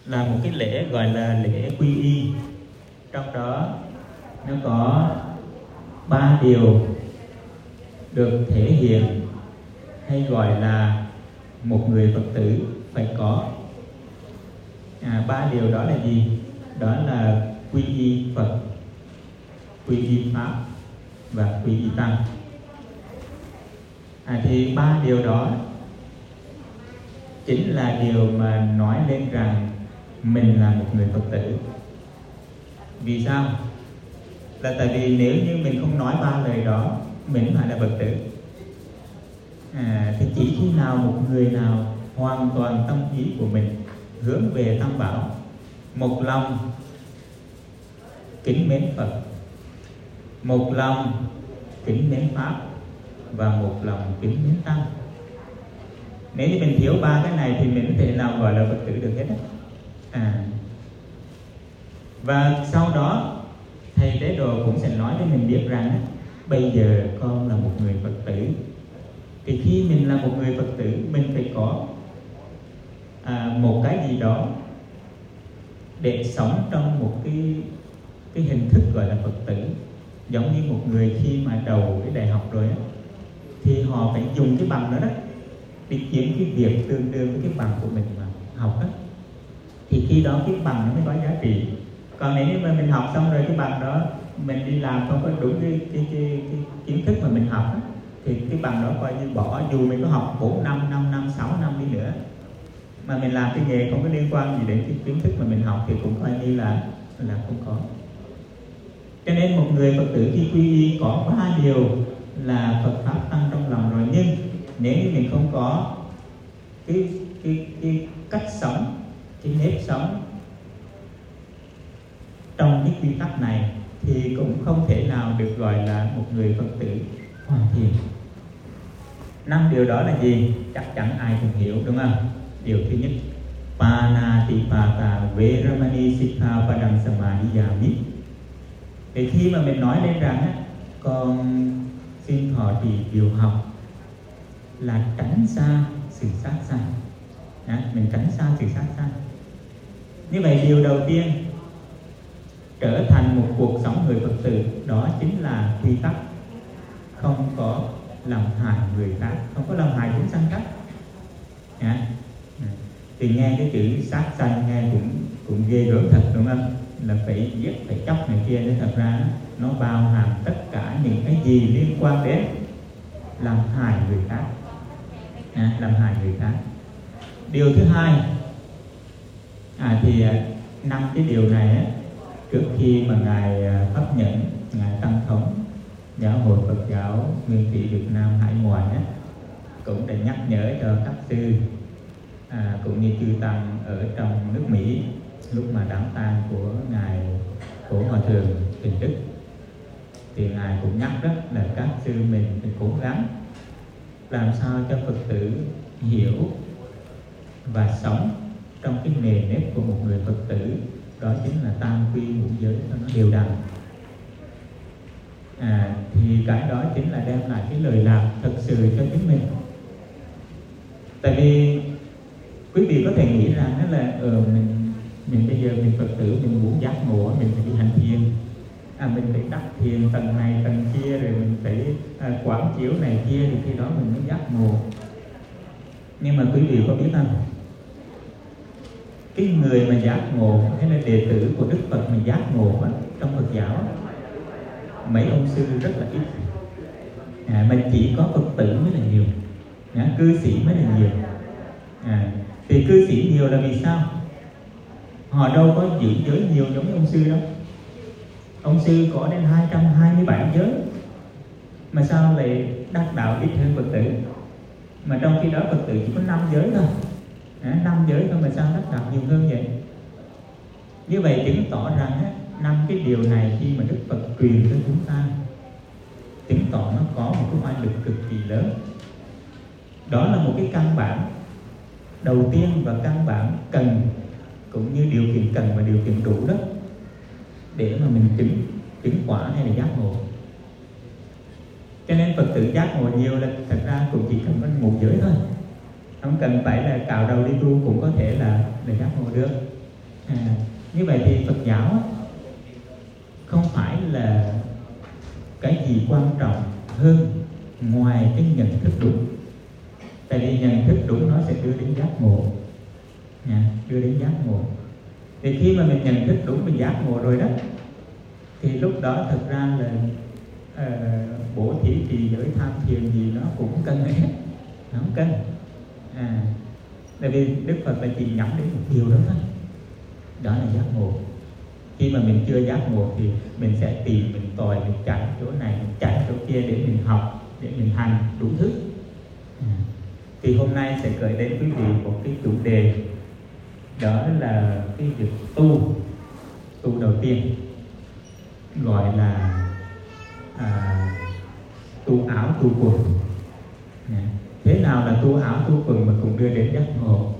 là một cái lễ gọi là lễ quy y. Trong đó nó có 3 điều được thể hiện hay gọi là một người Phật tử phải có. 3 điều đó là gì? Đó là quy y Phật, quy y Pháp và quy y Tăng. Thì 3 điều đó chính là điều mà nói lên rằng mình là một người Phật tử. Vì sao? Là tại vì nếu như mình không nói 3 lời đó, mình phải là Phật tử. Thì chỉ khi nào một người nào hoàn toàn tâm ý của mình hướng về Tam Bảo, một lòng kính mến Phật, một lòng kính mến Pháp và một lòng kính mến Tăng. Nếu như mình thiếu 3 cái này thì mình không thể nào gọi là Phật tử được hết á. Và sau đó thầy Tế Độ cũng sẽ nói cho mình biết rằng bây giờ con là một người Phật tử. Thì khi mình là một người Phật tử, mình phải có một cái gì đó để sống trong một cái hình thức gọi là Phật tử. Giống như một người khi mà đầu cái đại học rồi á, thì họ phải dùng cái bằng đó đi kiếm cái việc tương đương với cái bằng của mình mà học á, thì khi đó cái bằng nó mới có giá trị. Còn nếu như mà mình học xong rồi cái bằng đó mình đi làm không có đúng cái kiến thức mà mình học á, thì cái bằng đó coi như bỏ. Dù mình có học 4 năm, 5 năm, 6 năm đi nữa mà mình làm cái nghề không có liên quan gì đến cái kiến thức mà mình học thì cũng coi như là không có. Cho nên một người Phật tử khi quy y có 3 điều là Phật Pháp Tăng trong lòng rồi. Nhưng nếu như mình không có cái cách sống, cái nếp sống trong cái quy tắc này thì cũng không thể nào được gọi là một người Phật tử hoàn thiện. 5 điều đó là gì? Chắc chắn ai cũng hiểu, đúng không? Điều thứ nhất, Panatipata Veramani Sikkhapadang Samadhiyami. Thì khi mà mình nói lên rằng con xin thọ trì điều học là tránh xa sự sát sanh, mình tránh xa sự sát sanh. Như vậy điều đầu tiên trở thành một cuộc sống người Phật tử đó chính là quy tắc không có làm hại người khác, không có làm hại chúng sanh khác. Thì nghe cái chữ sát sanh nghe cũng ghê gớm thật, đúng không? Là phải giết, phải chóc này kia, nên thật ra nó bao hàm tất cả những cái gì liên quan đến làm hại người khác, làm hại người khác. Điều thứ hai, thì 5 cái điều này trước khi mà ngài pháp nhẫn, ngài Tăng Thống Giáo hội Phật giáo Nguyên Thủy Việt Nam Hải Ngoại cũng đã nhắc nhở cho các sư cũng như chư tăng ở trong nước Mỹ lúc mà đám tang của ngài Phổ Hòa Thượng Tình Đức, thì ngài cũng nhắc rất là các sư mình phải cố gắng làm sao cho Phật tử hiểu và sống trong cái nề nếp của một người Phật tử, đó chính là tam quy ngũ giới cho nó đều đặn. Thì cái đó chính là đem lại cái lời lạc thật sự cho chính mình. Tại vì quý vị có thể nghĩ rằng đó là mình bây giờ mình Phật tử mình muốn giác ngộ mình phải đi hành thiền, mình phải đắc thiền tầng này tầng kia, rồi mình phải quán chiếu này kia thì khi đó mình mới giác ngộ. Nhưng mà quý vị có biết không, cái người mà giác ngộ hay là đệ tử của Đức Phật mà giác ngộ trong Phật giáo, mấy ông sư rất là ít, mà chỉ có Phật tử mới là nhiều, cư sĩ mới là nhiều. Thì cư sĩ nhiều là vì sao? Họ đâu có giữ giới nhiều giống như ông sư đâu. Ông sư có đến 227 giới, mà sao lại đắc đạo ít hơn Phật tử? Mà trong khi đó Phật tử chỉ có 5 giới thôi, 5 giới thôi mà sao đắc đạo nhiều hơn vậy? Như vậy chứng tỏ rằng 5 cái điều này khi mà Đức Phật truyền cho chúng ta, chứng tỏ nó có một cái oai lực cực kỳ lớn. Đó là một cái căn bản đầu tiên và căn bản cần, cũng như điều kiện cần và điều kiện đủ đó để mà mình chứng quả hay là giác ngộ. Cho nên Phật tử giác ngộ nhiều là thật ra cũng chỉ cần có 1 giới thôi, không cần phải là cạo đầu đi tu cũng có thể là giác ngộ được. thì Phật giáo á, không phải là cái gì quan trọng hơn ngoài cái nhận thức đúng. Tại vì nhận thức đúng nó sẽ đưa đến giác ngộ, đưa đến giác ngộ. Thì khi mà mình nhận thức đúng, mình giác ngộ rồi đó, thì lúc đó thật ra là bố thí trì giới tham thiền gì nó cũng cần hết, nó không cần. Tại vì Đức Phật là chỉ nhắm đến một điều đó thôi, đó là giác ngộ. Khi mà mình chưa giác ngộ thì mình sẽ tìm, mình tòi, mình chạy chỗ này, mình chạy chỗ kia để mình học, để mình hành đủ thứ. Thì hôm nay sẽ gửi đến quý vị một cái chủ đề, đó là cái việc tu đầu tiên, gọi là tu áo tu quần. Thế nào là tu áo tu quần mà cùng đưa đến giác ngộ?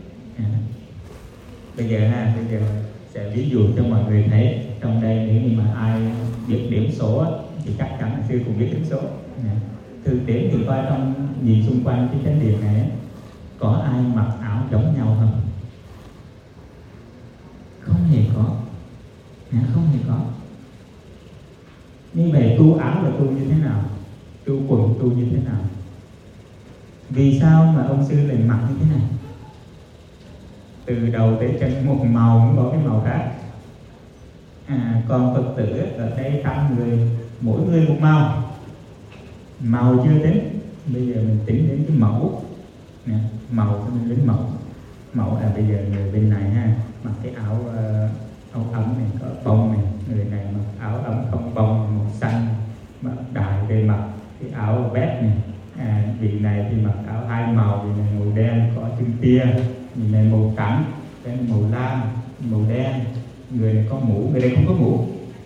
Bây giờ sẽ ví dụ cho mọi người thấy. Trong đây nếu như mà ai biết điểm số thì chắc chắn là sư cũng biết điểm số. Thực tế thì coi trong nhìn xung quanh cái chánh điện này, có ai mặc áo giống nhau không? Không hề có, không hề có. Như vậy tu áo là tu như thế nào? Tu quần tu như thế nào? Vì sao mà ông sư lại mặc như thế này? Từ đầu tới chân một màu, không có cái màu khác. Còn Phật tử ở đây 100 người, mỗi người một màu. Màu chưa tính, bây giờ mình tính đến cái mẫu. Màu cho mình đến mẫu. Mẫu là bây giờ người bên này mặc cái áo ấm này có bông này, người này mặc áo ấm không bông màu xanh, mặc đại đây mặc cái áo vest này. Vị này thì mặc áo 2 màu, vị này màu đen có chân tia, vị này màu trắng, cái này màu lam, màu đen, người này có mũ, người này không có mũ.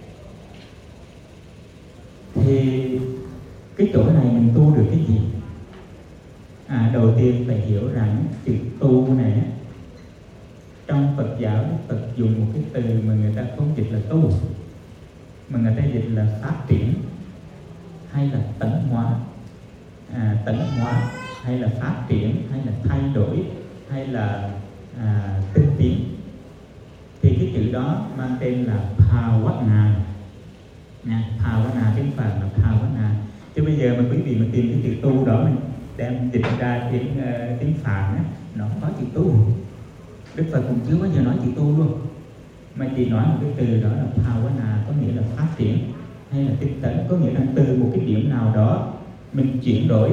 Thì cái chỗ này mình tu được cái gì? Đầu tiên phải hiểu rằng chữ tu này trong Phật giáo, Đức Phật dùng một cái từ mà người ta không dịch là tu, mà người ta dịch là phát triển hay là tấn hóa. Tấn hóa hay là phát triển hay là thay đổi hay là tinh tiến. Thì cái chữ đó mang tên là Bhavana. Bhavana tiếng Phạn là Bhavana. Chứ bây giờ mà quý vị mà tìm cái chữ tu đó, mình đem dịch ra tiếng Phạn nó không có chữ tu. Đức Phật cũng chưa bao giờ nói chữ tu luôn, mà chỉ nói một cái từ đó là Bhavana, có nghĩa là phát triển hay là tinh tấn, có nghĩa là từ một cái điểm nào đó mình chuyển đổi,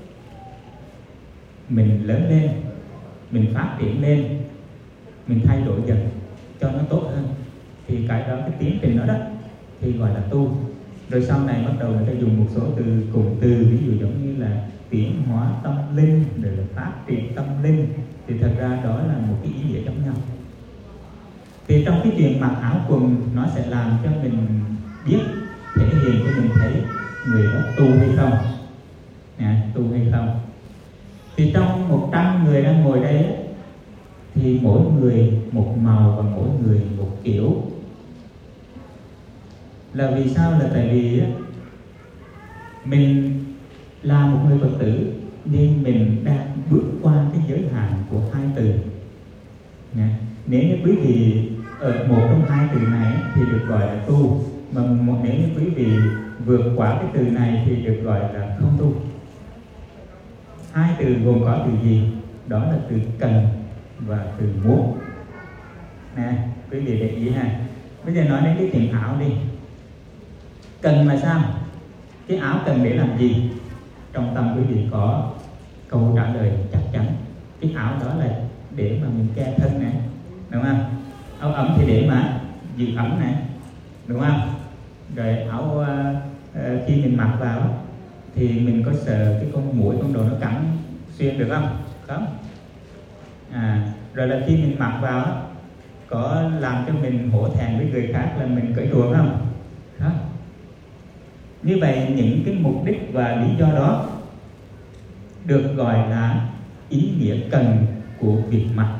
mình lớn lên, mình phát triển lên, mình thay đổi dần cho nó tốt hơn. Thì cái đó, cái tiến trình đó thì gọi là tu. Rồi sau này bắt đầu người ta dùng một số từ cụm từ, ví dụ giống như là tiến hóa tâm linh, rồi là phát triển tâm linh. Thì thật ra đó là một cái ý nghĩa giống nhau. Thì trong cái chuyện mặc áo quần, nó sẽ làm cho mình biết, thể hiện cho mình thấy người đó tu hay không, tu hay không. Thì trong 100 người đang ngồi đây thì mỗi người một màu và mỗi người một kiểu. Là vì sao? Là tại vì mình là một người Phật tử nên mình đang bước qua cái giới hạn của 2 từ. Nếu như quý vị ở một trong 2 từ này thì được gọi là tu, mà nếu như quý vị vượt qua cái từ này thì được gọi là không tu. 2 từ gồm có từ gì? Đó là từ cần và từ muốn. Quý vị để ý ha. Bây giờ nói đến cái chuyện áo đi. Cần là sao? Cái áo cần để làm gì? Trong tâm quý vị có câu trả lời chắc chắn. Cái áo đó là để mà mình che thân này, đúng không? Áo ấm thì để mà giữ ấm này, đúng không? Rồi áo khi mình mặc vào thì mình có sợ cái con muỗi, con đồ nó cắn xuyên được không? Không. Rồi là khi mình mặc vào có làm cho mình hổ thẹn với người khác là mình cởi truồng không? Không. Như vậy những cái mục đích và lý do đó được gọi là ý nghĩa cần của việc mặc.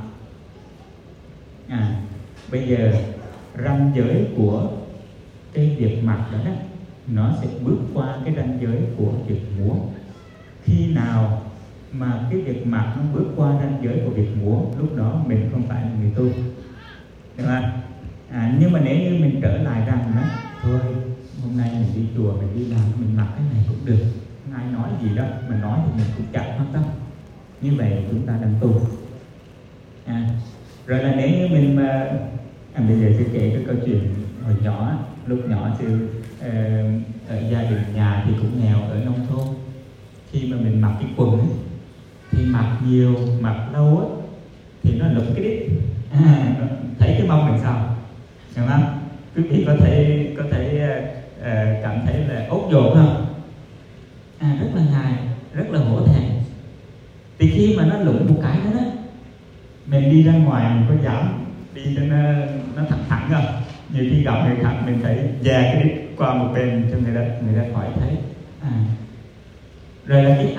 Bây giờ ranh giới của cái việc mặc đó, nó sẽ bước qua cái ranh giới của việc muốn. Khi nào mà cái việc mặc nó bước qua ranh giới của việc muốn, lúc đó mình không phải là người tu, đúng không? Nhưng mà nếu như mình trở lại rằng đó, thôi hôm nay mình đi chùa, mình đi làm, mình mặc cái này cũng được, không ai nói gì đâu, mà nói thì mình cũng chẳng quan tâm, như vậy chúng ta đang tu. Rồi là nếu như mình bây giờ sẽ kể cái câu chuyện hồi nhỏ, lúc nhỏ thì ở gia đình nhà thì cũng nghèo ở nông thôn. Khi mà mình mặc cái quần ấy, thì mặc nhiều, mặc lâu ấy, thì nó lủng cái đít, thấy cái mông mình sao, hiểu không? Quý vị có thể cảm thấy là ốt dột không? Rất là ngại, rất là hổ thẹn. Thì khi mà nó lủng một cái đó, mình đi ra ngoài mình có dám đi cho nó thẳng thẳng không? Nhiều khi gặp người khác mình phải dè cái đít qua một bên cho người ta khỏi thấy. Rồi là cái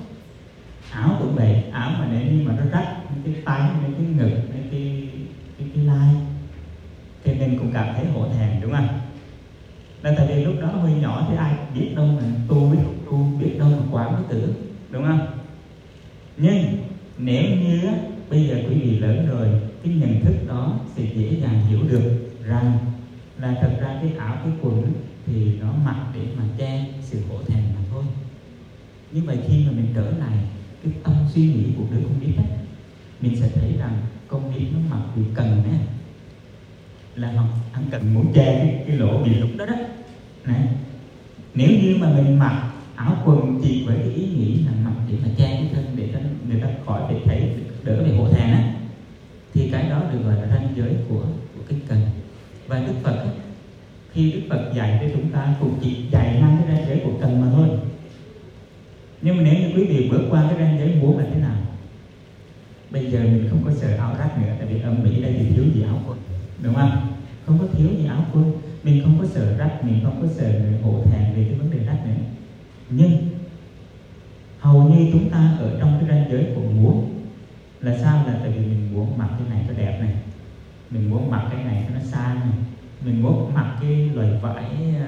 áo cũng vậy, áo mà nếu như mà nó rách cái tay, cái ngực, cái lai, thì mình cũng cảm thấy hổ thẹn, đúng không? Là tại vì lúc đó hơi nhỏ thì ai biết đâu mà tu, biết đâu mà quán nó tử, đúng không? Nhưng nếu như bây giờ quý vị lớn rồi, cái nhận thức đó sẽ dễ dàng hiểu được rằng là thật ra cái áo, cái quần thì nó mặc để mà che sự hổ thẹn mà thôi. Nhưng mà khi mà mình trở lại cái tâm suy nghĩ của đứa con nít ấy, mình sẽ thấy rằng con nít nó mặc vì cần ấy, là hắn cần muốn che cái lỗ bị lủng đó đó. Này, nếu như mà mình mặc áo quần chỉ với cái ý nghĩ là mặc để mà che cái thân, để cho người ta khỏi phải thấy, đỡ bị hổ thẹn á, thì cái đó được gọi là ranh giới của cái cần. Và Đức Phật ấy, khi Đức Phật dạy cho chúng ta cũng chỉ dạy ngay cái ranh giới của cần mà thôi. Nhưng mà nếu như quý vị bước qua cái ranh giới muốn là thế nào? Bây giờ mình không có sợ áo rách nữa, tại vì ở Mỹ đây thì thiếu gì áo quần, đúng không? Không có thiếu gì áo quần, mình không có sợ rách, mình không có sợ hổ thẹn về cái vấn đề rách nữa. Nhưng hầu như chúng ta ở trong cái ranh giới của muốn là sao? Là tại vì mình muốn mặc cái này cho đẹp này, mình muốn mặc cái này cho nó sang này, mình muốn mặc cái loại vải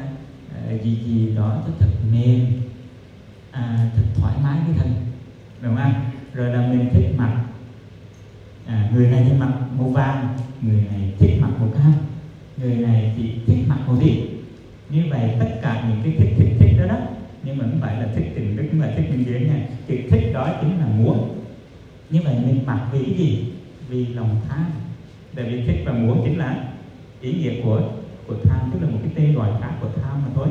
gì đó cho thật mềm, thật thoải mái cái thân, đúng không? Rồi là mình thích mặc, người này thì mặc màu vàng, người này thích mặc màu cam, người này thì thích mặc màu tím. Như vậy tất cả những cái thích đó, nhưng mà không phải là thích tình đức, mà thích bên dưới nha. Cái thích đó chính là muốn. Như vậy mình mặc vì cái gì? Vì lòng tham. Tại vì thích và muốn chính là ý nghĩa của tham, tức là một cái tên gọi khác của tham mà thôi.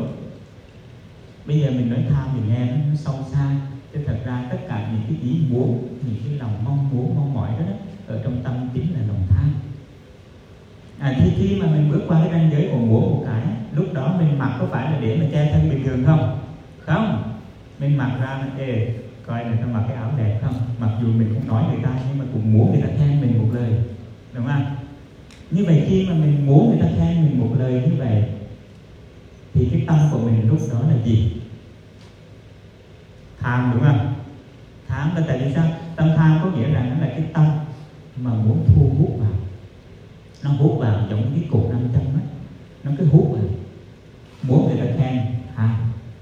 Bây giờ mình nói tham thì nghe nó sâu xa, chứ thật ra tất cả những cái ý muốn, những cái lòng mong muốn, mong mỏi đó, ở trong tâm chính là lòng tham. Khi mà mình bước qua cái ranh giới của muốn một cái, lúc đó mình mặc có phải là để mà che thân bình thường không? Không, mình mặc ra coi người ta mặc cái áo đẹp không? Mặc dù mình không nói người ta, nhưng mà cũng muốn người ta khen mình một lời, đúng không? Như vậy khi mà mình muốn người ta khen mình một lời như vậy, thì cái tâm của mình lúc đó là gì? Tham, đúng không? Tham là tại vì sao? Tâm tham có nghĩa rằng nó là cái tâm mà muốn thu hút vào, nó hút vào giống cái cục nam châm á, nó cứ hút vào, muốn người ta khen tham,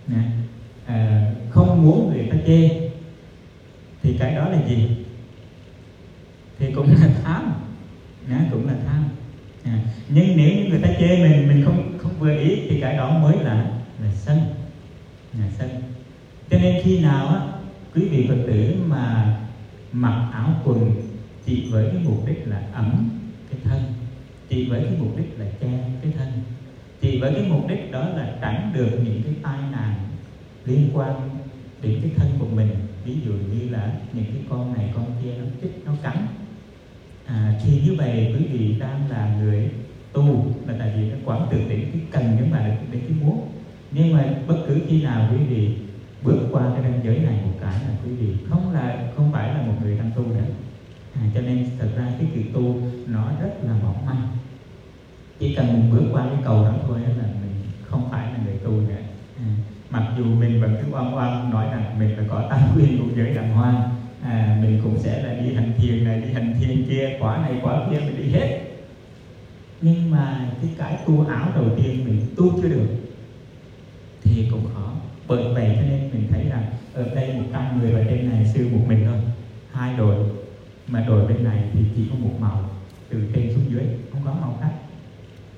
không muốn người ta chê, thì cái đó là gì? Thì cũng là tham, cũng là tham. Nhưng nếu như người ta chê mình không vừa ý, thì cái đó mới là sân, sân. Cho nên khi nào á, quý vị Phật tử mà mặc áo quần chỉ với cái mục đích là ấm cái thân, chỉ với cái mục đích là che cái thân, chỉ với cái mục đích đó là tránh được những cái tai nạn liên quan đến cái thân của mình, ví dụ như là những cái con này con kia nó chích, nó cắn, thì như vậy quý vị đang là người tu, là tại vì nó quán tưởng đến cái cần nhưng mà đến cái muốn. Nhưng mà bất cứ khi nào quý vị bước qua cái ranh giới này một cái là quý vị không phải là một người đang tu nữa. Cho nên thật ra cái chữ tu nó rất là mỏng manh, chỉ cần mình bước qua cái cầu đó thôi là mình không phải là người tu nữa. Mặc dù mình vẫn cứ oan nói rằng mình phải có tam quy ngũ giới đàng hoàng, mình cũng sẽ là đi hành thiền này, đi hành thiền kia, khóa này khóa kia mình đi hết, nhưng mà cái tu áo đầu tiên mình tu chưa được thì cũng khó. Bởi vậy cho nên mình thấy rằng ở đây 100 người và trên này sư một mình thôi, 2 đội, mà đội bên này thì chỉ có một màu từ trên xuống dưới, không có màu khác.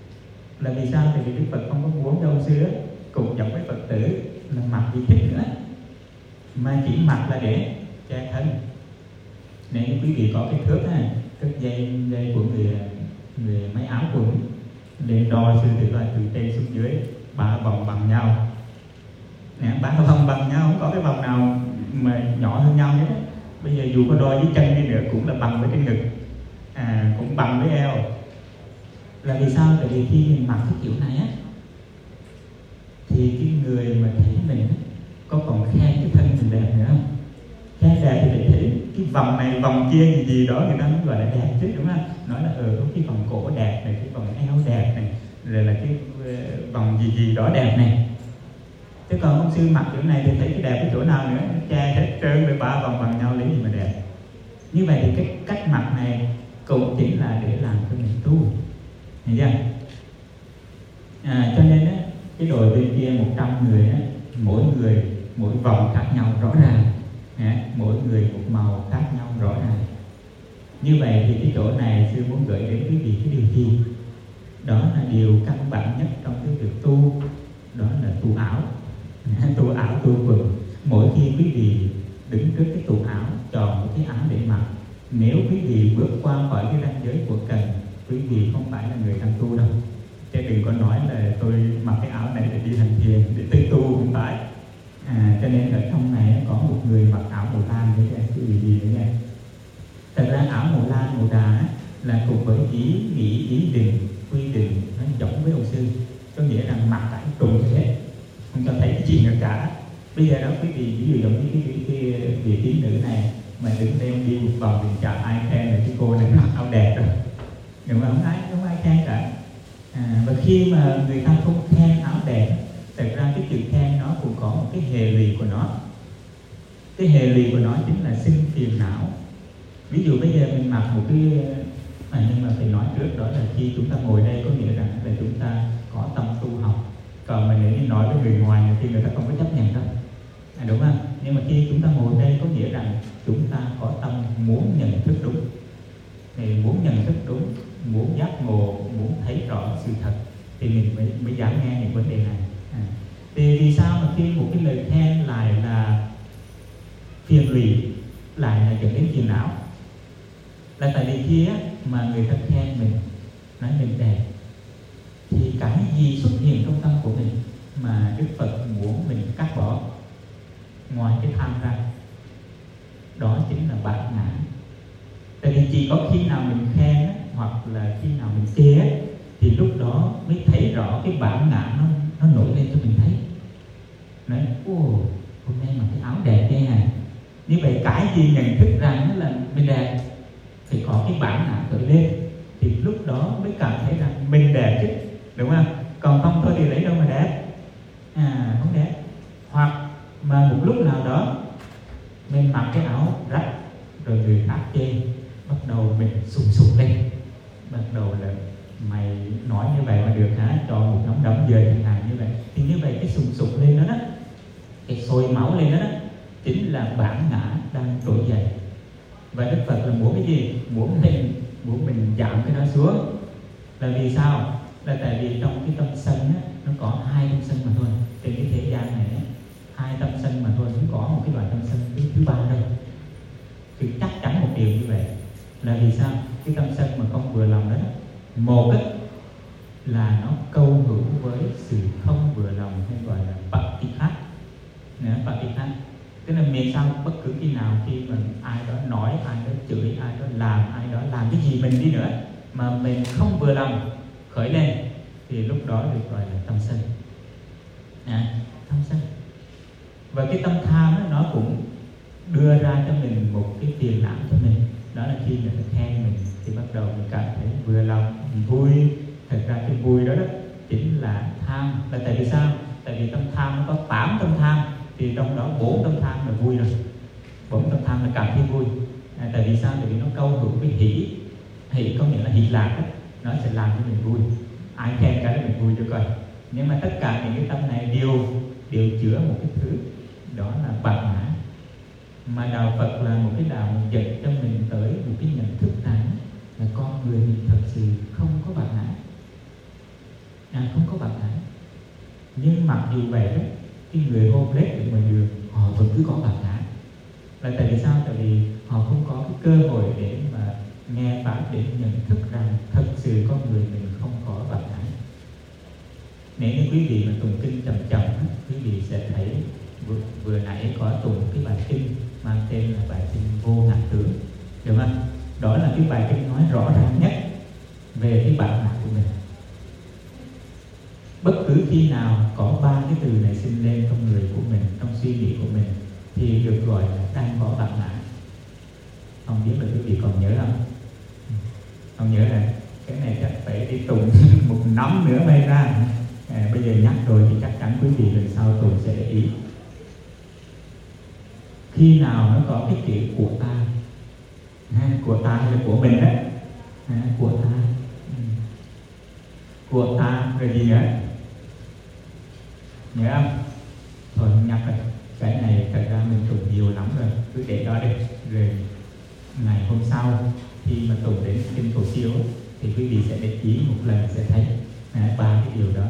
Là vì sao? Tại vì Đức Phật không có muốn cho ông sư cùng giống với Phật tử là mặc vì thích nữa, mà chỉ mặc là để che thân. Nếu như quý vị có cái thước dây của người may áo quần lên đo sư tử là từ trên xuống dưới 3 vòng bằng nhau. 3 vòng bằng nhau, không có cái vòng nào mà nhỏ hơn nhau hết. Bây giờ dù có đo với chân đi nữa cũng là bằng với cái ngực, cũng bằng với eo. Là vì sao? Tại vì khi mình mặc cái kiểu này á, thì cái người mà thấy mình có còn khen cái thân mình đẹp nữa không? Khen đẹp thì để thấy cái vòng này vòng kia gì đó người ta mới gọi là đẹp chứ, đúng không? Nói là có cái vòng cổ đẹp này, cái vòng eo đẹp này, rồi là cái vòng gì đó đẹp này. Chứ còn ông sư mặc kiểu này thì thấy cái đẹp cái chỗ nào nữa, che hết trơn với 3 vòng bằng nhau lấy gì mà đẹp. Như vậy thì cái cách mặc này cũng chính là để làm cho mình tu, hiểu chưa? Cho nên á, cái đội bên kia 100 người á, mỗi người mỗi vòng khác nhau rõ ràng, mỗi người một màu khác nhau rõ ràng. Như vậy thì cái chỗ này sư muốn gửi đến quý vị cái điều gì? Đó là điều căn bản nhất trong cái việc tu, đó là tu áo. Tu áo, tu quần. Mỗi khi quý vị đứng trước cái tủ áo, chọn một cái áo để mặc, nếu quý vị bước qua khỏi cái ranh giới của cần, quý vị không phải là người đang tu đâu. Chứ đừng có nói là tôi mặc cái áo này để đi hành thiền, để tôi tu, không phải. Cho nên ở trong này có một người mặc áo màu lam với cái quý vị gì nữa nha. Thật ra áo màu lam, màu đà là cùng với ý định, quy định nó giống với ông sư. Có nghĩa rằng mặc lại trùng hết, không cho thấy cái gì nữa cả. Bây giờ đó quý vị ví dụ giống như cái vị tín nữ này mà đứng lên đi một vòng thì chẳng ai khen là cái cô này mặc áo đẹp rồi, nhưng mà không ai khen cả. Và khi mà người ta không khen áo đẹp, thật ra cái chữ khen nó cũng có một cái hệ lụy của nó. Cái hệ lụy của nó chính là sinh phiền não. Ví dụ bây giờ mình mặc một cái nhưng mà phải nói trước đó là khi chúng ta ngồi đây có nghĩa rằng là chúng ta có tâm tu học. Còn mà nếu như nói với người ngoài thì người ta không có chấp nhận đâu, đúng không? Nhưng mà khi chúng ta ngồi đây có nghĩa rằng chúng ta có tâm muốn nhận thức đúng, thì muốn nhận thức đúng, muốn giác ngộ, muốn thấy rõ sự thật thì mình mới dám nghe những vấn đề này. Thì vì sao mà khi một cái lời khen lại là phiền lụy, lại là dẫn đến phiền não? Là tại vì khi mà người ta khen mình, nói mình đẹp, thì cái gì xuất hiện trong tâm của mình mà Đức Phật muốn mình cắt bỏ ngoài cái tham ra? Đó chính là bản ngã. Tại vì chỉ có khi nào mình khen hoặc là khi nào mình chê thì lúc đó mới thấy rõ cái bản ngã nó nổi lên cho mình thấy. Nói, hôm nay mặc cái áo đẹp đây nè. Như vậy cái gì nhận thức rằng là mình đẹp thì có cái bản ngã khởi lên, thì lúc đó mới cảm thấy rằng mình đẹp chứ, đúng không? Còn không thôi thì lấy đâu mà đẹp, không đẹp. Hoặc mà một lúc nào đó mình mặc cái áo rách rồi người khác chê, bắt đầu mình sùng lên, bắt đầu là mày nói như vậy mà được hả, cho một nắm đấm về chẳng hạn như vậy. Thì như vậy cái sùng lên đó, cái sôi máu lên đó, chính là bản ngã đang trỗi dậy. Và Đức Phật là muốn cái gì? Muốn mình giảm cái đó xuống. Là vì sao? Là tại vì trong cái tâm sân nó có 2 tâm sân mà thôi. Trên cái thế gian này 2 tâm sân mà thôi, không có một cái loại tâm sân thứ 3 đâu. Thì chắc chắn một điều như vậy. Là vì sao? Cái tâm sân mà không vừa lòng đó, một là nó câu hữu với sự không vừa lòng, hay gọi là patihat. Patihat tức là miền sau bất cứ khi nào khi mà ai đó nói, ai đó chửi, ai đó làm cái gì mình đi nữa mà mình không vừa lòng khởi lên, thì lúc đó được gọi là tâm sân. Tâm sân. Và cái tâm tham nó cũng đưa ra cho mình một cái phiền não cho mình. Đó là khi người ta khen mình thì bắt đầu mình cảm thấy vừa lòng, vui. Thật ra cái vui đó chính là tham. Là tại vì sao? Tại vì tâm tham nó có 8 tâm tham, thì trong đó 4 tâm tham là vui rồi. 4 tâm tham là cảm thấy vui. Tại vì sao? Tại vì nó câu hữu với hỷ. Hỷ có nghĩa là hỷ lạc, nó sẽ làm cho mình vui. Ai khen cái đó mình vui cho coi. Nhưng mà tất cả những cái tâm này đều chứa một cái thứ, đó là bản ngã. Mà đạo Phật là một cái đạo dẫn cho mình tới một cái nhận thức rằng là con người mình thật sự không có bản ngã. không có bạc đãi. Nhưng mặc dù vậy đó, cái người homeless ở ngoài đường họ vẫn cứ có bạc đãi. Là tại vì sao? Tại vì họ không có cái cơ hội để mà nghe Pháp, để nhận thức rằng thật sự con người mình không có bạc đãi. Nếu như quý vị mà tụng kinh chậm chậm, quý vị sẽ thấy vừa nãy có tụng cái bài kinh mang tên là bài kinh Vô Ngã Tướng, được không? Đó là cái bài kinh nói rõ ràng nhất về cái bản ngã của mình. Bất cứ khi nào có ba cái từ này sinh lên trong người của mình, trong suy nghĩ của mình, thì được gọi là đang có bản ngã. Không biết là quý vị còn nhớ không? Không nhớ là cái này chắc phải đi tụng một năm nữa mới ra. Bây giờ nhắc rồi thì chắc chắn quý vị lần sau tụng sẽ để ý. Khi nào nó có cái chữ của ta, của ta hay là của mình đó, của ta, của ta rồi gì nữa, nhớ không? Thôi không nhắc rồi, cái này thật ra mình tụng nhiều lắm rồi, cứ để đó đi. Rồi ngày hôm sau khi mà tụng đến kinh Cầu Siêu thì quý vị sẽ để ý một lần sẽ thấy ba cái điều đó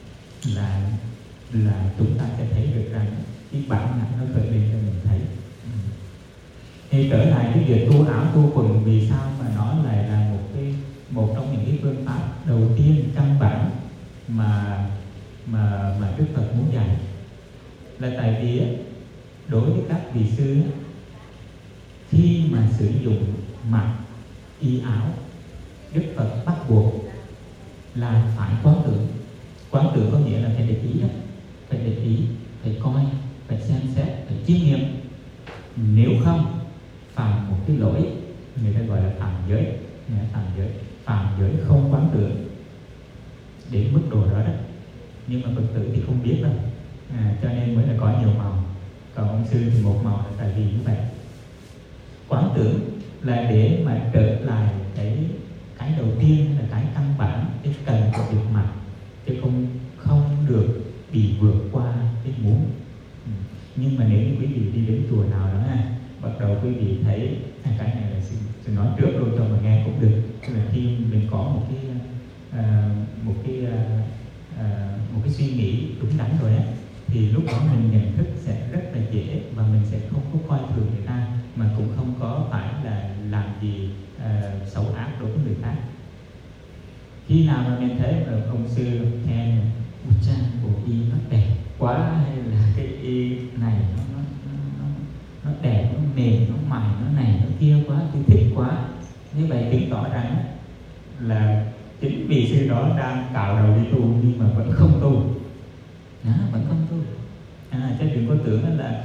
là chúng ta sẽ thấy được rằng cái bản ngã nó khởi lên cho mình thấy. Thì trở lại cái việc tu áo tu quần, vì sao mà nó lại là một trong những cái phương pháp đầu tiên căn bản mà Đức Phật muốn dạy, là tại vì đối với các vị sư khi mà sử dụng mặc y áo, Đức Phật bắt buộc là phải quán tưởng. Quán tưởng có nghĩa là phải để ý đó, phải để ý, phải coi, phải xem xét, phải chiêm nghiệm. Nếu không phạm một cái lỗi người ta gọi là phạm giới. Phạm giới không quán tưởng đến mức độ đó đó. Nhưng mà Phật tử thì không biết đâu, cho nên mới là có nhiều màu. Còn ông sư thì một màu, là tại vì như vậy. Quán tưởng là để mà trở lại cái đầu tiên, là cái căn bản, cái cần của việc mặc, chứ không được bị vượt qua cái muốn. Nhưng mà nếu như quý vị đi đến chùa nào đó bắt đầu quý vị thấy cái này là xin nói trước luôn cho mà nghe cũng được. Tức là khi mình có một cái suy nghĩ đúng đắn rồi thì lúc đó mình nhận thức sẽ rất là dễ, và mình sẽ không có coi thường người ta, mà cũng không có phải là làm gì xấu ác đối với người khác. Khi nào mà mình thấy ông sư khen trang bộ y nó đẹp quá, hay là cái y này nó đẹp, nó mềm, nó mày, nó này, nó kia quá, tôi thích quá, như vậy chứng tỏ rằng là chính vị sư đó đang cạo đầu đi tu nhưng mà vẫn không tu. Vẫn không tu. Chứ đừng có tưởng là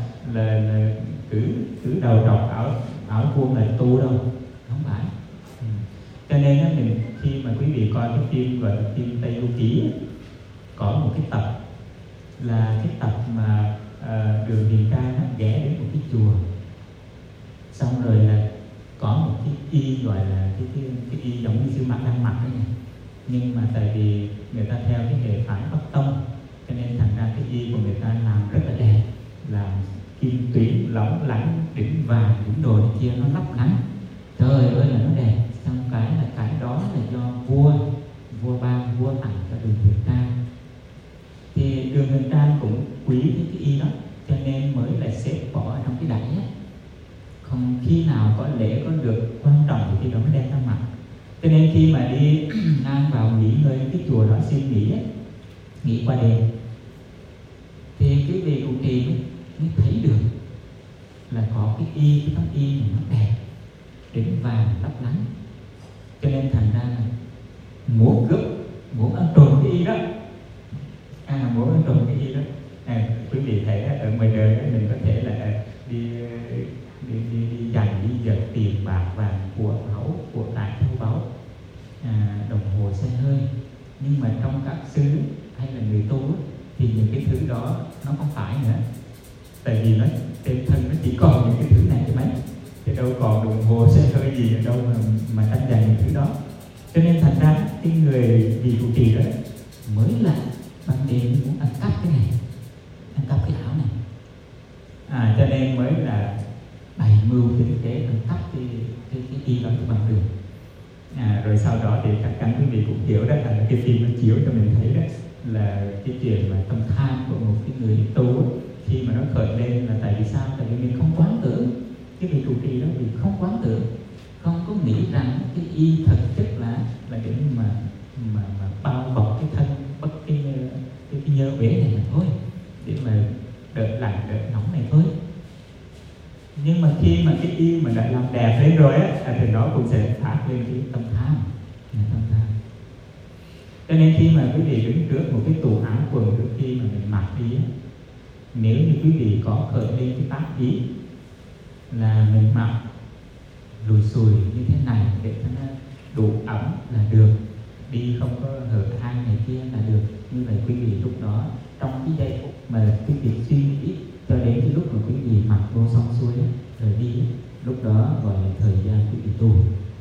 cứ đầu trọc áo vuông là tu đâu, không phải. Cho nên mình khi mà quý vị coi cái phim gọi là phim Tây Du Ký, có một cái tập là cái tập mà Đường Hiền Trang ghé đến một cái chùa, xong rồi là có một cái y gọi là cái y giống như sư Mạc đang mặc đấy này, nhưng mà tại vì người ta theo cái hệ phái Bắc Tông, cho nên thành ra cái y của người ta làm rất là đẹp, làm kim tuyến lóng lánh, đỉnh vàng, đỉnh đồ này kia nó lấp lánh, trời ơi là nó đẹp. Xong cái đó là do vua ban vua tặng cho Đường Hiền Trang, thì Đường Hiền Trang cũng quý cái y đó, cho nên mới lại xếp bỏ ở trong cái đẩy á. Không khi nào có lễ có được quan trọng thì khi đó mới đem ra mặc. Cho nên khi mà đi ngang vào nghỉ ngơi cái chùa đó xin nghỉ qua đêm, thì cái vị trụ trì mới thấy được là có cái tấm y này nó đẹp, đỉnh vàng lấp lánh, cho nên thành ra là muốn cướp, muốn ăn trộm cái y đó, muốn ăn trộm cái y đó. Quý vị thấy ở ngoài đời mình có thể là đi dành, đi giật tiền bạc vàng của báu, của tài châu báu, đồng hồ xe hơi, nhưng mà trong các xứ hay là người tu thì những cái thứ đó nó không phải nữa, tại vì nó trên thân nó chỉ còn những cái thứ này cho mấy, chứ đâu còn đồng hồ xe hơi gì ở đâu mà tranh giành những thứ đó. Cho nên thành ra cái người vị trụ trì đó mới là ban đêm muốn ăn cắp cái này, ăn cắp cái áo này, cho nên mới là bày mưu tính kế ăn cắp cái y đó của bằng đường. Rồi sau đó thì chắc chắn quý vị cũng hiểu đó là cái phim nó chiếu cho mình thấy đó là cái chuyện mà tâm tham của một cái người tu khi mà nó khởi lên là tại vì sao? Tại vì mình không quán tưởng, cái vị trụ trì đó vì không quán tưởng, không có nghĩ rằng cái y thực chất là để mà bao bọc cái thân bất cái nhơ bế này mà thôi, để mà đỡ lạnh đỡ nóng này thôi. Nhưng mà khi mà cái y mà đã làm đẹp lên rồi á thì nó cũng sẽ phát lên cái tâm tham. Cho nên khi mà quý vị đứng trước một cái tủ áo quần trước khi mà mình mặc đi á, nếu như quý vị có khởi lên cái tác ý là mình mặc lùi xùi như thế này để cho nó đủ ấm là được, đi không có hở hang này kia là được, như vậy quý vị lúc đó trong cái giây phút mà quý vị suy nghĩ cho đến cái lúc mà quý vị mặc vô xong xuôi rồi đi, lúc đó gọi là thời gian quý vị tu.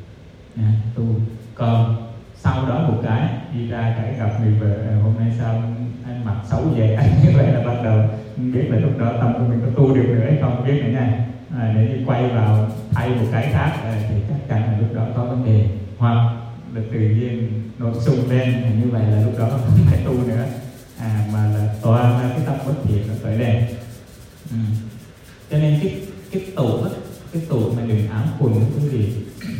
Còn sau đó một cái đi ra cái gặp người vợ, hôm nay sao anh mặc xấu vậy, anh như vậy là bắt đầu không biết là lúc đó tâm của mình có tu được nữa hay không biết nữa nha. Nếu như quay vào thay một cái khác thì chắc chắn là lúc đó có vấn đề, hoặc là tự nhiên nổi sung lên như vậy là lúc đó không phải tu nữa, mà là toàn là cái tâm bất thiện nó khởi lên. Cho nên cái tủ mà đựng áo quần của quý vị,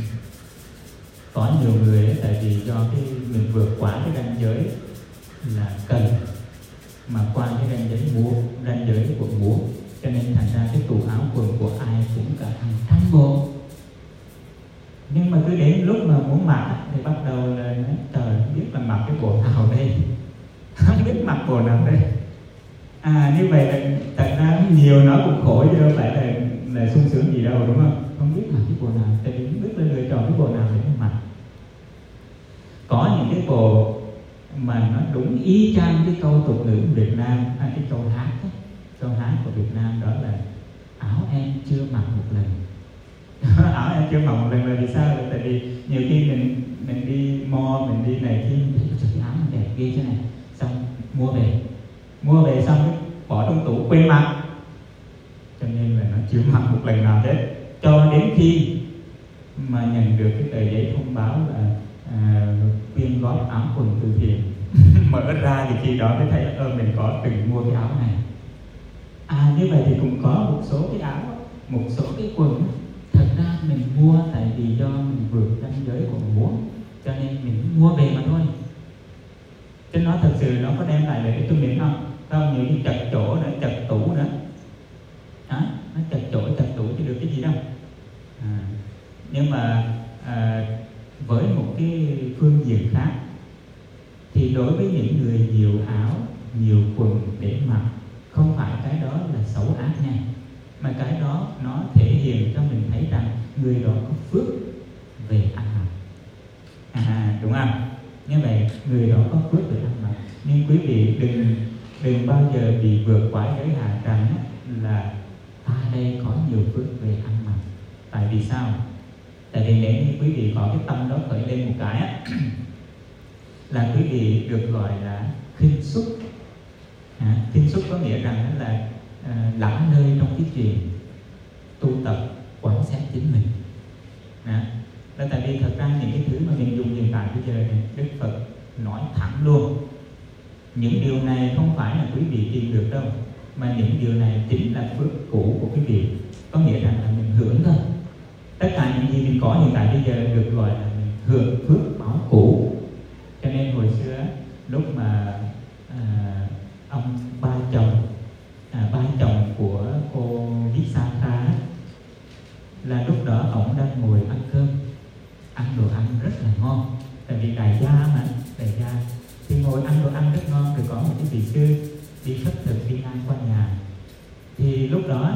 có nhiều người ấy, tại vì do cái mình vượt quá cái ranh giới là cần mà qua cái ranh giới của muốn, cho nên thành ra cái tủ áo quần của ai cũng cả hàng trăm bộ. Nhưng mà cứ đến lúc mà muốn mặc thì bắt đầu là nói trời, không biết là mặc cái bộ nào đây, không biết mặc bộ nào đây. Như vậy là thật ra nhiều nó cũng khổ chứ đâu phải là sung sướng gì đâu, đúng không? Không biết mặc cái bộ nào, tại vì không biết là lựa chọn cái bộ nào để mà mặc. Có những cái bộ mà nó đúng y chang cái câu tục ngữ Việt Nam, cái câu hát ấy. Câu hát của Việt Nam đó là áo em chưa mặc một lần. Áo em chưa mặc một lần là vì sao? Là tại vì nhiều khi mình đi mall, mình đi này kia, mình thấy cái áo nó đẹp ghê thế này, xong mua về xong cái bỏ trong tủ quên mặc, cho nên là nó chưa mặc một lần nào hết, cho đến khi mà nhận được cái tờ giấy thông báo là quyên góp áo quần từ thiện. Mở ra thì khi đó mới thấy mình có từng mua cái áo này. Như vậy thì cũng có một số cái áo, một số cái quần thật ra mình mua tại vì do mình vượt ranh giới của mình muốn, cho nên mình mua về mà thôi. Chứ nó thật sự nó có đem lại lợi ích cho mình không? Không, nhiều khi chật chỗ nữa, chật tủ nữa. Nó chật chỗ, chật tủ chứ được cái gì đâu. Nhưng mà với một cái phương diện khác thì đối với những người nhiều áo, nhiều quần để mặc, không phải cái đó là xấu ác nha, mà cái đó nó thể hiện cho mình thấy rằng người đó có phước về ăn mặc. Đúng không? Như vậy người đó có phước về ăn mặc. Nhưng quý vị đừng bao giờ bị vượt quá giới hạn rằng là ta đây có nhiều phước về ăn mặc. Tại vì sao? Tại vì nếu như quý vị có cái tâm đó khởi lên một cái là quý vị được gọi là khinh xúc. Khinh xúc có nghĩa rằng là lẳng lơi trong cái chuyện tu tập quan sát chính mình. Là tại vì thật ra những cái thứ mà mình dùng hiện tại bây giờ này, Đức Phật nói thẳng luôn, những điều này không phải là quý vị tìm được đâu, mà những điều này chính là phước cũ của quý vị. Có nghĩa rằng là mình hưởng thôi. Tất cả những gì mình có hiện tại bây giờ được gọi là mình hưởng phước báo cũ. Cho nên hồi xưa lúc mà ông ba chồng của cô Visakha là lúc đó ông đang ngồi ăn cơm, ăn đồ ăn rất là ngon, tại vì đại gia thì ngồi ăn đồ ăn rất ngon. Rồi có một cái vị sư đi khất thực đi ngang qua nhà, thì lúc đó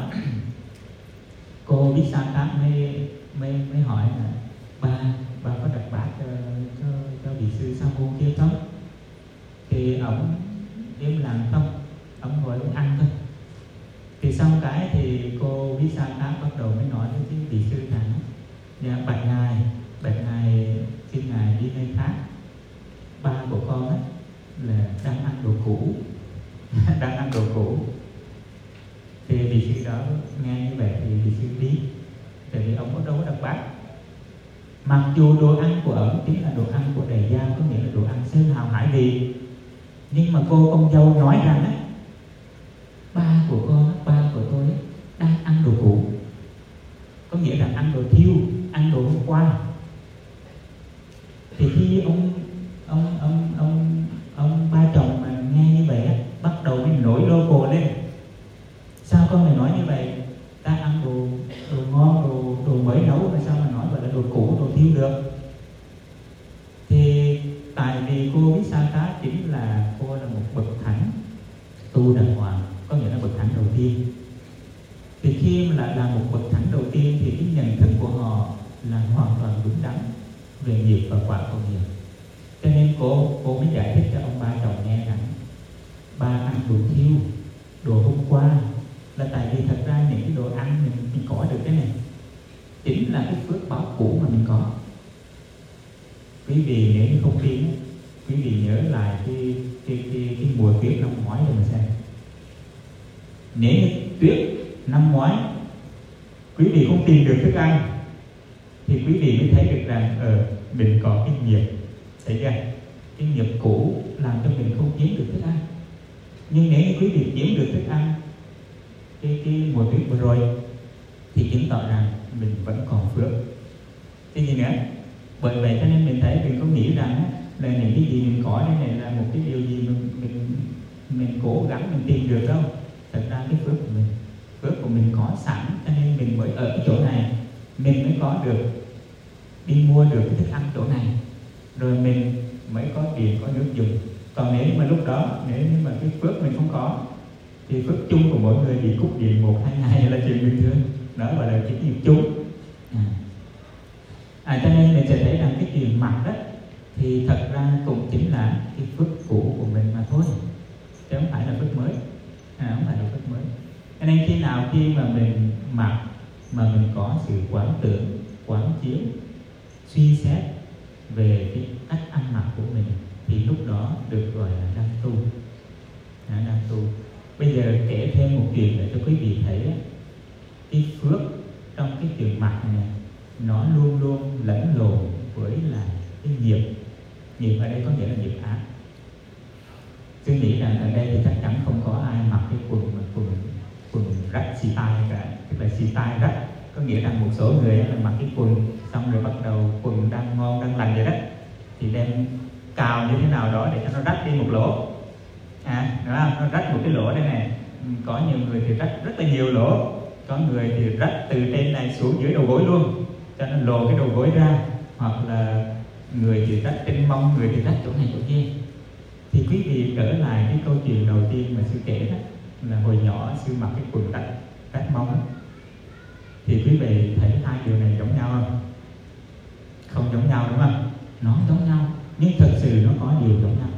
cô Visakha mới hỏi là bà có đặt bát cho vị sư sa môn kia không? Thì ông im lặng không, ông ngồi ông ăn thôi. Thì xong cái thì cô Visakha bắt đầu mới nói với cái vị sư rằng dạ, bạch ngài xin ngài đi nơi khác, ba của con ấy là đang ăn đồ cũ. Đang ăn đồ cũ. Thì vị sư đó nghe như vậy thì vị sư đi, tại vì ông có đâu có đặt bát. Mặc dù đồ ăn của ổng chính là đồ ăn của Đại Giang, có nghĩa là đồ ăn sơn hào hải vị, nhưng mà cô con dâu nói rằng á, ba của tôi á, đang ăn đồ cũ, có nghĩa là ăn đồ thiêu, ăn đồ hôm qua. Thì khi ông ba chồng mà nghe như vậy á, bắt đầu mới nổi lô cồ lên. Sao con lại nói như vậy? Ta ăn đồ ngon, đồ mới nấu mà sao mà nói vậy là đồ cũ, đồ thiêu được? Thì tại vì cô Visakha chính là cô là một bậc thánh tu đàng hoàng, có nghĩa là bậc thánh đầu tiên. Thì khi mà lại là một bậc thánh đầu tiên thì cái nhận thức của họ là hoàn toàn đúng đắn về nghiệp và quả của nghiệp. Cho nên cô mới giải thích cho ông ba chồng nghe rằng ba ăn đồ thiêu, đồ hôm qua, là tại vì thật ra những cái đồ ăn mình có được cái này chính là cái phước báo cũ mà mình có. Quý vị nếu như không tin, quý vị nhớ lại cái mùa tuyết năm ngoái rồi mà xem. Nếu như tuyết năm ngoái quý vị không tìm được thức ăn thì quý vị mới thấy được rằng mình có cái nghiệp, thấy chưa? Cái nghiệp cũ làm cho mình không kiếm được thức ăn. Nhưng nếu như quý vị kiếm được thức ăn cái mùa tuyết vừa rồi thì chứng tỏ rằng mình vẫn còn phước. Cái gì nữa? Bởi vậy cho nên mình thấy mình có nghĩ rằng là những cái gì mình có đây này là một cái điều gì mình cố gắng mình tìm được đâu. Thật ra cái phước của mình có sẵn, cho nên mình mới ở cái chỗ này, mình mới có được đi mua được cái thức ăn chỗ này, rồi mình mới có tiền có nước dùng. Còn nếu mà lúc đó nếu như mà cái phước mình không có thì phước chung của mỗi người bị cúp điện 1-2 ngày là chuyện bình thường, đó gọi là cái nghiệp chung. Cho nên mình sẽ thấy rằng cái chuyện mặc đó thì thật ra cũng chính là cái phước cũ của mình mà thôi, chứ không phải là phước mới, không phải là phước mới. Cho nên khi nào khi mà mình mặc mà mình có sự quán tưởng, quán chiếu, suy xét về cái cách ăn mặc của mình thì lúc đó được gọi là đang tu. Đang tu. Bây giờ kể thêm một chuyện để cho quý vị thấy cái phước trong cái chuyện mặc này nó luôn luôn lẫn lộn với là cái nghiệp. Nghiệp ở đây có nghĩa là nghiệp ác. Tôi nghĩ rằng ở đây thì chắc chắn không có ai mặc cái quần rách xì tai cả, tức là xì tai rách, có nghĩa rằng một số người là mặc cái quần xong rồi bắt đầu quần đang ngon đang lành vậy đó thì đem cào như thế nào đó để cho nó rách đi một lỗ, đúng không? Nó rách một cái lỗ đây này. Có nhiều người thì rách rất là nhiều lỗ, có người thì rách từ trên này xuống dưới đầu gối luôn cho nó lộ cái đầu gối ra, hoặc là người thì rách trên mông, người thì rách chỗ này chỗ kia. Thì quý vị trở lại cái câu chuyện đầu tiên mà sư kể đó, là hồi nhỏ sư mặc cái quần rách mông đó. Thì quý vị thấy hai điều này giống nhau không? Không giống nhau đúng không? Nó giống nhau nhưng thật sự nó có điều giống nhau.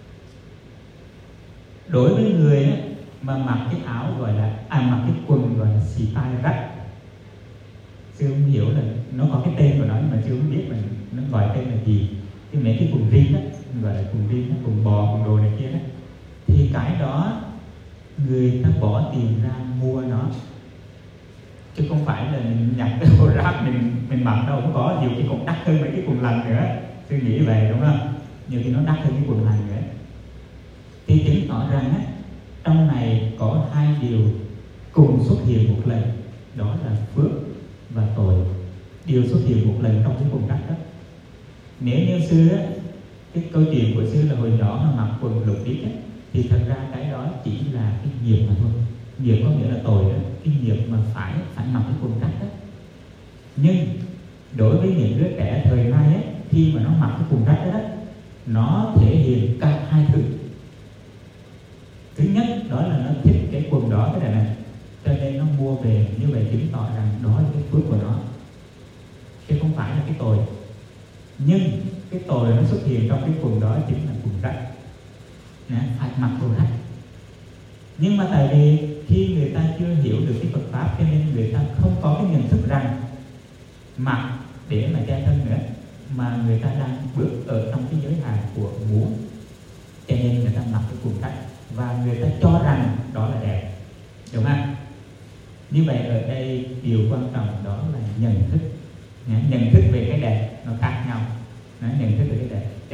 Đối với người ấy, mà mặc cái áo gọi là mặc cái quần gọi là xì tai rách, sư không hiểu là nó có cái tên của nó nhưng mà sư không biết là nó gọi tên là gì. Cái mấy cái quần rin đó gọi là quần rin, quần bò, quần đồ này kia đó, thì cái đó người ta bỏ tiền ra mua nó, chứ không phải là mình nhập cái đồ ráp mình mặc đâu, không có. Nhiều khi còn đắt hơn mấy cái quần lành nữa, tôi nghĩ về đúng không? Nhiều khi nó đắt hơn cái quần lành nữa. Thì chứng tỏ rằng á, trong này có hai điều cùng xuất hiện một lần, đó là phước và tội đều xuất hiện một lần trong cái quần đắt đó. Nếu như xưa á, cái câu chuyện của xưa là hồi nhỏ mà mặc quần lục điếc á, thì thật ra cái đó chỉ là cái nghiệp mà thôi. Nghiệp có nghĩa là tội đó, cái nghiệp mà phải mặc cái quần đắt đó. Nhưng đối với những đứa trẻ thời nay á, khi mà nó mặc cái quần đắt đó, nó thể hiện cả hai thứ. Thứ nhất đó là nó thích cái quần đó cái này, cho nên nó mua về, như vậy chứng tỏ rằng đó là cái phước của nó, chứ không phải là cái tội. Nhưng cái tội nó xuất hiện trong cái quần đó chính là quần rách, phải mặc quần rách. Nhưng mà tại vì khi người ta chưa hiểu được cái Phật pháp, cho nên người ta không có cái nhận thức rằng mặc để mà che thân nữa, mà người ta đang bước ở trong cái giới hạn của muốn, cho nên người ta mặc cái quần rách và người ta cho rằng đó là đẹp, đúng không? Như vậy ở đây điều quan trọng đó là nhận thức về cái đẹp.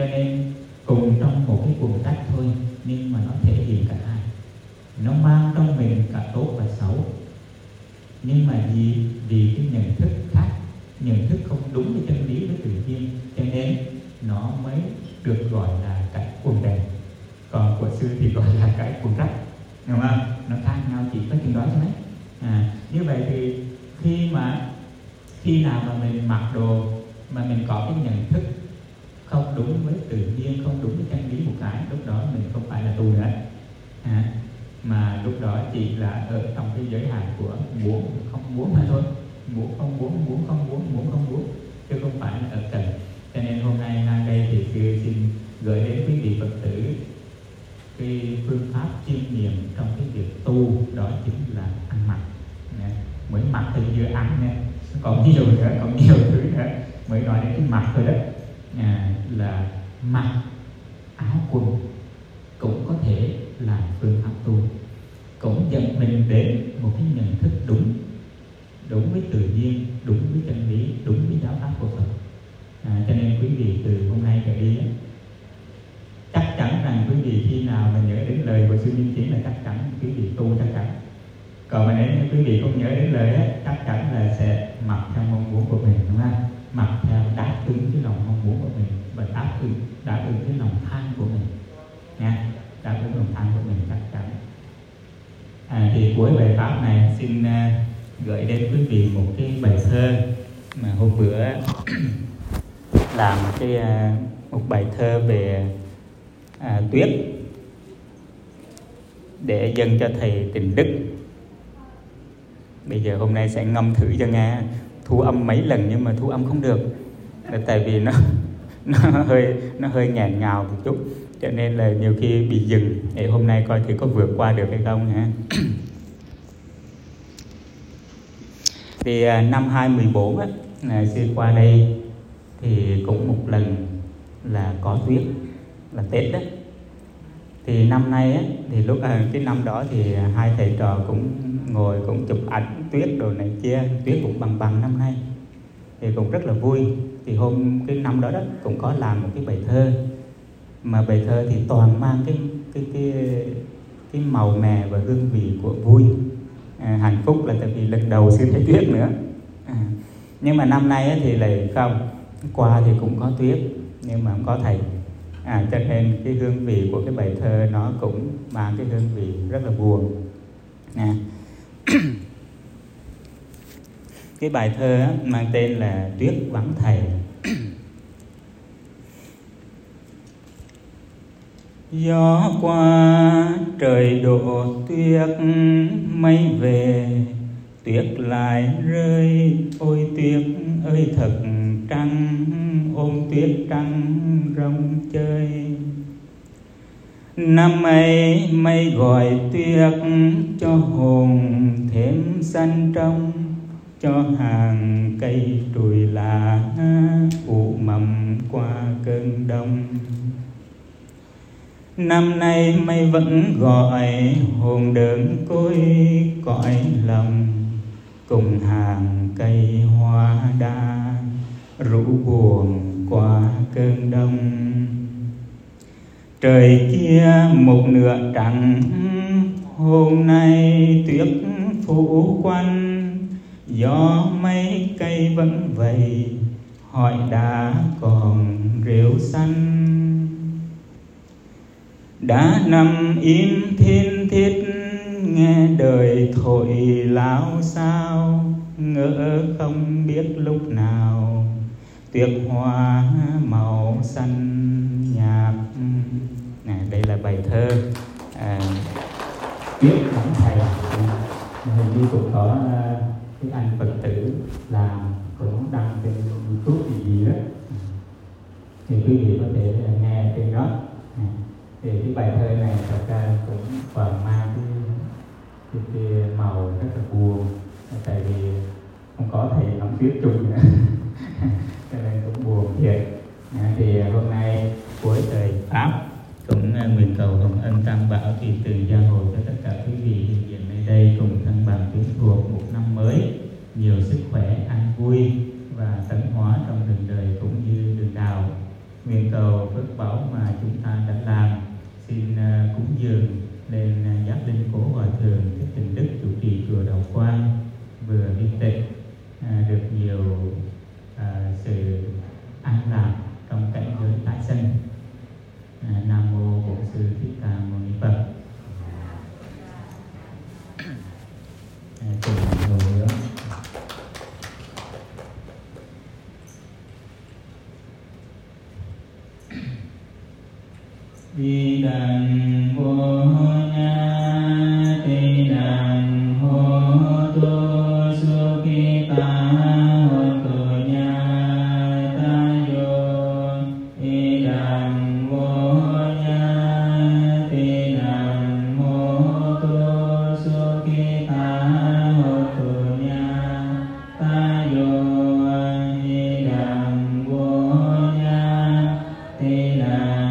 Cho nên cùng trong một cái quần trách thôi, nhưng mà nó thể hiện cả hai, nó mang trong mình cả tốt và xấu. Nhưng mà vì cái nhận thức khác, nhận thức không đúng với chân lý với tự nhiên, cho nên nó mới được gọi là cái quần đèn. Còn của sư thì gọi là cái quần trách, đúng không? Nó khác nhau chỉ có chừng đó thôi. Như vậy thì khi nào mà mình mặc đồ mà mình có cái nhận thức không đúng với tự nhiên, không đúng với chân lý một cái, lúc đó mình không phải là tù nữa, mà lúc đó chỉ là ở trong cái giới hạn của muốn không muốn mà thôi, muốn không muốn, muốn không muốn, muốn không muốn, chứ không phải là ở cần. Cho nên hôm nay ngang đây thì sư xin gửi đến quý vị Phật tử cái phương pháp chiêm nghiệm trong cái việc tu, đó chính là ăn mặc. Mới mặc thì chưa ăn nha, còn nhiều nữa, còn nhiều thứ nữa, mới nói đến cái mặc thôi đó. Là mặc áo quần cũng có thể là phương pháp tu, cũng dẫn mình đến một cái nhận thức đúng với tự nhiên, đúng với chân lý, đúng với giáo pháp của Phật. Cho nên quý vị từ hôm nay trở đi chắc chắn rằng quý vị khi nào mà nhớ đến lời của sư Minh Chí là chắc chắn quý vị tu chắc chắn. Còn mà nếu quý vị không nhớ đến lời á, chắc chắn là sẽ mặc theo mong muốn của mình, đúng không? Mặc theo đáp ứng cái lòng mong muốn của mình và đáp ứng cái lòng tham của mình nha, đáp ứng lòng tham của mình chắc chắn. Thì cuối bài pháp này xin gửi đến quý vị một cái bài thơ mà hôm bữa làm một bài thơ về tuyết để dâng cho thầy Tịnh Đức. Bây giờ hôm nay sẽ ngâm thử cho nghe, thu âm mấy lần nhưng mà thu âm không được, là tại vì nó hơi ngàn ngào một chút, cho nên là nhiều khi bị dừng. Để hôm nay coi thì có vượt qua được hay không hả? Thì năm 2014 á, là sư qua đây thì cũng một lần là có tuyết, là Tết đó. Thì năm nay á, thì lúc cái năm đó thì hai thầy trò cũng ngồi cũng chụp ảnh tuyết đồ này kia, tuyết cũng bằng năm nay thì cũng rất là vui. Thì cái năm đó cũng có làm một cái bài thơ, mà bài thơ thì toàn mang cái màu mè và hương vị của vui, hạnh phúc, là tại vì lần đầu sư thấy tuyết nữa. Nhưng mà năm nay thì lại không, qua thì cũng có tuyết nhưng mà không có thầy, cho nên cái hương vị của cái bài thơ nó cũng mang cái hương vị rất là buồn. Cái bài thơ mang tên là Tuyết Vắng Thầy. Gió qua trời đổ tuyết, mây về tuyết lại rơi. Ôi tuyết ơi thật trăng, ôm tuyết trăng rong chơi. Năm ấy mây gọi tuyết, cho hồn thêm xanh trong, cho hàng cây trùi lá ủ mầm qua cơn đông. Năm nay mây vẫn gọi hồn đơn côi cõi lòng, cùng hàng cây hoa đa rũ buồn qua cơn đông. Trời kia một nửa trắng, hôm nay tuyết phủ quanh. Gió mấy cây vẫn vậy, hỏi đã còn rêu xanh. Đã nằm im thiên thiết, nghe đời thổi lao sao. Ngỡ không biết lúc nào tuyết hoa màu xanh nhạt. Đây là bài thơ Tuyết Vắng Thầy. Hình như cũng có cái anh Phật tử làm cũng đăng trên YouTube gì đó, thì quý vị có thể nghe trên đó. Thì cái bài thơ này thật ra cũng còn mang cái màu rất là buồn, tại vì không có thầy nóng tuyết chung nữa cho nên cũng buồn thiệt. Thì hôm nay cuối thời pháp cũng nguyện cầu hồng ân tam bảo thì từ gia hộ cho tất cả quý vị hiện diện nơi đây cùng thân bằng quyến thuộc một năm mới nhiều sức khỏe, an vui và tấn hóa trong đường đời cũng như đường đạo. Nguyện cầu cầu phước báu mà chúng ta đã làm. Xin cúng dường lên giác linh cố hòa thượng Thích Tịnh Đức chủ trì chùa Đạo Quang vừa viên tịch, được nhiều sự an lạc trong cảnh giới tái sinh. Nam mô Bổn Sư Thích Ca Mâu Ni Phật. Cùng hồi hướng. Đi đàn vô nha tê đàn hô tô su ki ta hô tô nha ta yo. Đi đàn vô nha tê đàn hô tô su ki ta hô tô nha ta yo. Đi đàn vô nha tê đàn